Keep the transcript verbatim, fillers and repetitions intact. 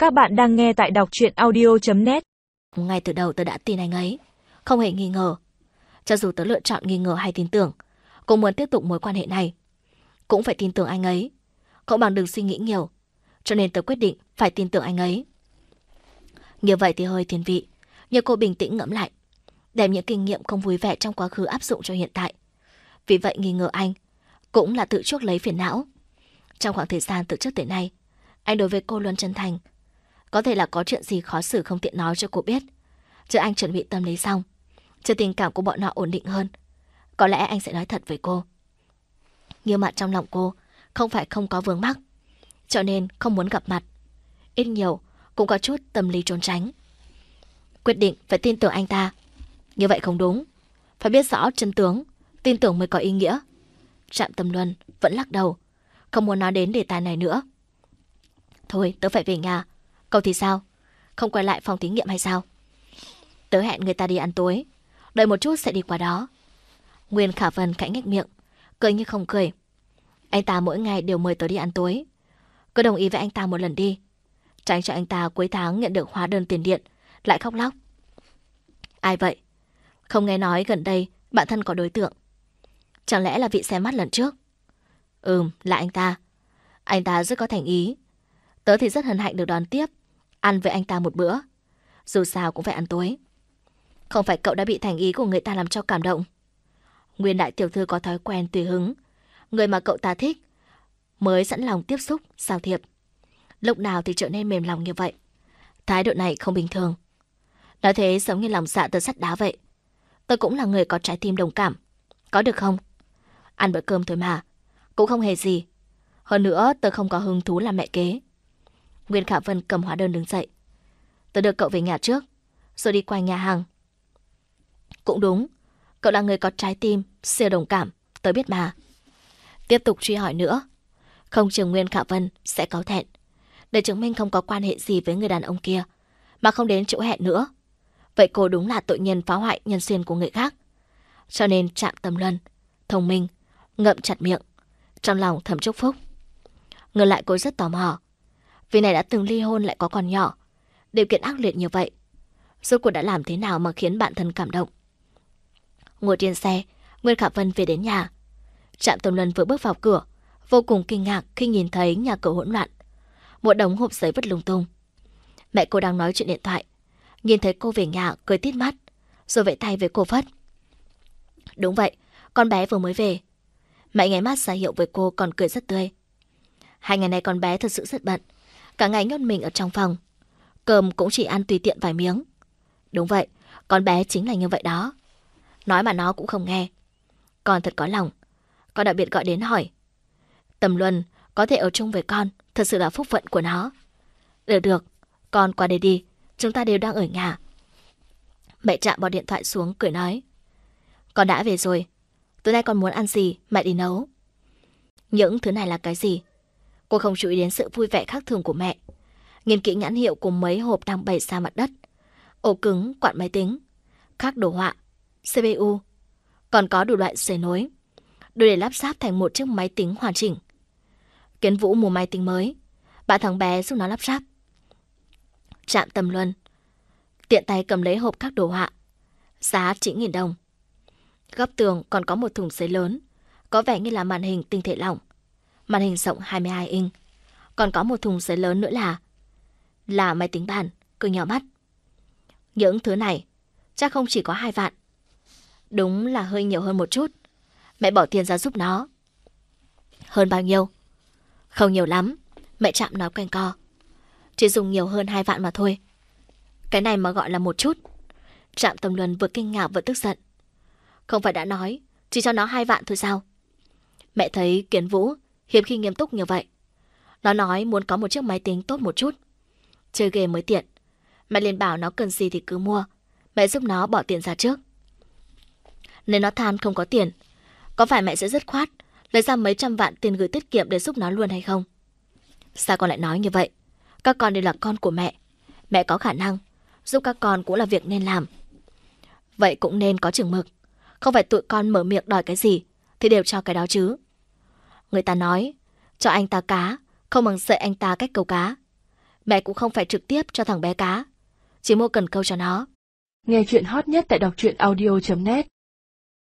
Các bạn đang nghe tại đọc truyện audio chấm net. Ngay từ đầu tớ đã tin anh ấy, không hề nghi ngờ. Cho dù tớ lựa chọn nghi ngờ hay tin tưởng, cũng muốn tiếp tục mối quan hệ này, cũng phải tin tưởng anh ấy. Cậu bằng đừng suy nghĩ nhiều, cho nên tớ quyết định phải tin tưởng anh ấy. Như vậy thì hơi thiên vị, nhưng cô bình tĩnh ngẫm lại, đem những kinh nghiệm không vui vẻ trong quá khứ áp dụng cho hiện tại. Vì vậy nghi ngờ anh cũng là tự chuốc lấy phiền não. Trong khoảng thời gian từ trước tới nay, anh đối với cô luôn chân thành. Có thể là có chuyện gì khó xử không tiện nói cho cô biết. Chờ anh chuẩn bị tâm lý xong, chờ tình cảm của bọn họ ổn định hơn, có lẽ anh sẽ nói thật với cô. Nhưng mà trong lòng cô không phải không có vướng mắc, cho nên không muốn gặp mặt. Ít nhiều cũng có chút tâm lý trốn tránh. Quyết định phải tin tưởng anh ta. Như vậy không đúng, phải biết rõ chân tướng, tin tưởng mới có ý nghĩa. Trạm Tâm Luân vẫn lắc đầu, không muốn nói đến đề tài này nữa. Thôi tớ phải về nhà. Cậu thì sao? Không quay lại phòng thí nghiệm hay sao? Tớ hẹn người ta đi ăn tối, đợi một chút sẽ đi qua đó. Nguyên Khả Vân khẽ nhếch miệng, cười như không cười. Anh ta mỗi ngày đều mời tớ đi ăn tối, cứ đồng ý với anh ta một lần đi, tránh cho anh ta cuối tháng nhận được hóa đơn tiền điện lại khóc lóc. Ai vậy? Không nghe nói gần đây bạn thân có đối tượng? Chẳng lẽ là vị xem mắt lần trước? Ừm, là anh ta. Anh ta rất có thành ý. Tớ thì rất hân hạnh được đón tiếp, ăn với anh ta một bữa. Dù sao cũng phải ăn tối. Không phải cậu đã bị thành ý của người ta làm cho cảm động? Nguyên đại tiểu thư có thói quen tùy hứng, người mà cậu ta thích mới sẵn lòng tiếp xúc, giao thiệp. Lúc nào thì trở nên mềm lòng như vậy. Thái độ này không bình thường. Nói thế giống như lòng dạ tớ sắt đá vậy. Tớ cũng là người có trái tim đồng cảm, có được không? Ăn bữa cơm thôi mà, cũng không hề gì. Hơn nữa tớ không có hứng thú làm mẹ kế. Nguyên Khả Vân cầm hóa đơn đứng dậy. Tớ đưa cậu về nhà trước, rồi đi qua nhà hàng. Cũng đúng, cậu là người có trái tim, siêu đồng cảm, tớ biết mà. Tiếp tục truy hỏi nữa, không chừng Nguyên Khả Vân sẽ cáu thẹn. Để chứng minh không có quan hệ gì với người đàn ông kia, mà không đến chỗ hẹn nữa. Vậy cô đúng là tội nhân phá hoại nhân duyên của người khác. Cho nên Trạm Tâm Luân thông minh, ngậm chặt miệng, trong lòng thầm chúc phúc. Ngược lại cô rất tò mò, vì này đã từng ly hôn lại có con nhỏ, điều kiện ác liệt như vậy, rốt cuộc đã làm thế nào mà khiến bạn thân cảm động. Ngồi trên xe, Nguyên Khả Vân về đến nhà. Trạm Tâm Luân vừa bước vào cửa, vô cùng kinh ngạc khi nhìn thấy nhà cửa hỗn loạn, một đống hộp giấy vứt lung tung. Mẹ cô đang nói chuyện điện thoại, nhìn thấy cô về nhà cười tít mắt, rồi vẫy tay với cô Phất. Đúng vậy, con bé vừa mới về. Mẹ nháy mắt ra hiệu với cô còn cười rất tươi. Hai ngày nay con bé thật sự rất bận, cả ngày nhốt mình ở trong phòng, cơm cũng chỉ ăn tùy tiện vài miếng. Đúng vậy, con bé chính là như vậy đó. Nói mà nó cũng không nghe. Con thật có lòng. Con đặc biệt gọi đến hỏi. Tâm Luân có thể ở chung với con, thật sự là phúc phận của nó. Được được, con qua đây đi, chúng ta đều đang ở nhà. Mẹ Trạm bỏ điện thoại xuống cười nói. Con đã về rồi, tối nay con muốn ăn gì mẹ đi nấu. Những thứ này là cái gì? Cô không chú ý đến sự vui vẻ khác thường của mẹ. Nhìn kỹ nhãn hiệu cùng mấy hộp đang bày xa mặt đất. Ổ cứng, quạt máy tính, các đồ họa, xê pê u, còn có đủ loại dây nối, đủ để lắp ráp thành một chiếc máy tính hoàn chỉnh. Kiến Vũ mua máy tính mới, bạn thằng bé giúp nó lắp ráp. Trạm Tâm Luân tiện tay cầm lấy hộp các đồ họa, giá chín nghìn đồng. Góc tường còn có một thùng giấy lớn, có vẻ như là màn hình tinh thể lỏng, màn hình rộng hai mươi hai inch. Còn có một thùng giấy lớn nữa là là máy tính bàn, cứ nhỏ mắt. Những thứ này chắc không chỉ có hai vạn. Đúng là hơi nhiều hơn một chút. Mẹ bỏ tiền ra giúp nó. Hơn bao nhiêu? Không nhiều lắm, mẹ Trạm nói quanh co. Chỉ dùng nhiều hơn hai vạn mà thôi. Cái này mà gọi là một chút? Trạm Tâm Luân vừa kinh ngạc vừa tức giận. Không phải đã nói chỉ cho nó hai vạn thôi sao? Mẹ thấy Kiến Vũ hiếm khi nghiêm túc như vậy. Nó nói muốn có một chiếc máy tính tốt một chút, chơi game mới tiện. Mẹ liền bảo nó cần gì thì cứ mua, mẹ giúp nó bỏ tiền ra trước. Nếu nó than không có tiền, có phải mẹ sẽ dứt khoát lấy ra mấy trăm vạn tiền gửi tiết kiệm để giúp nó luôn hay không? Sao con lại nói như vậy? Các con đều là con của mẹ, mẹ có khả năng giúp các con cũng là việc nên làm. Vậy cũng nên có chừng mực, không phải tụi con mở miệng đòi cái gì thì đều cho cái đó chứ. Người ta nói cho anh ta cá không bằng dạy anh ta cách câu cá. Mẹ cũng không phải trực tiếp cho thằng bé cá, chỉ mua cần câu cho nó. Nghe chuyện hot nhất tại đọc truyện audio chấm net.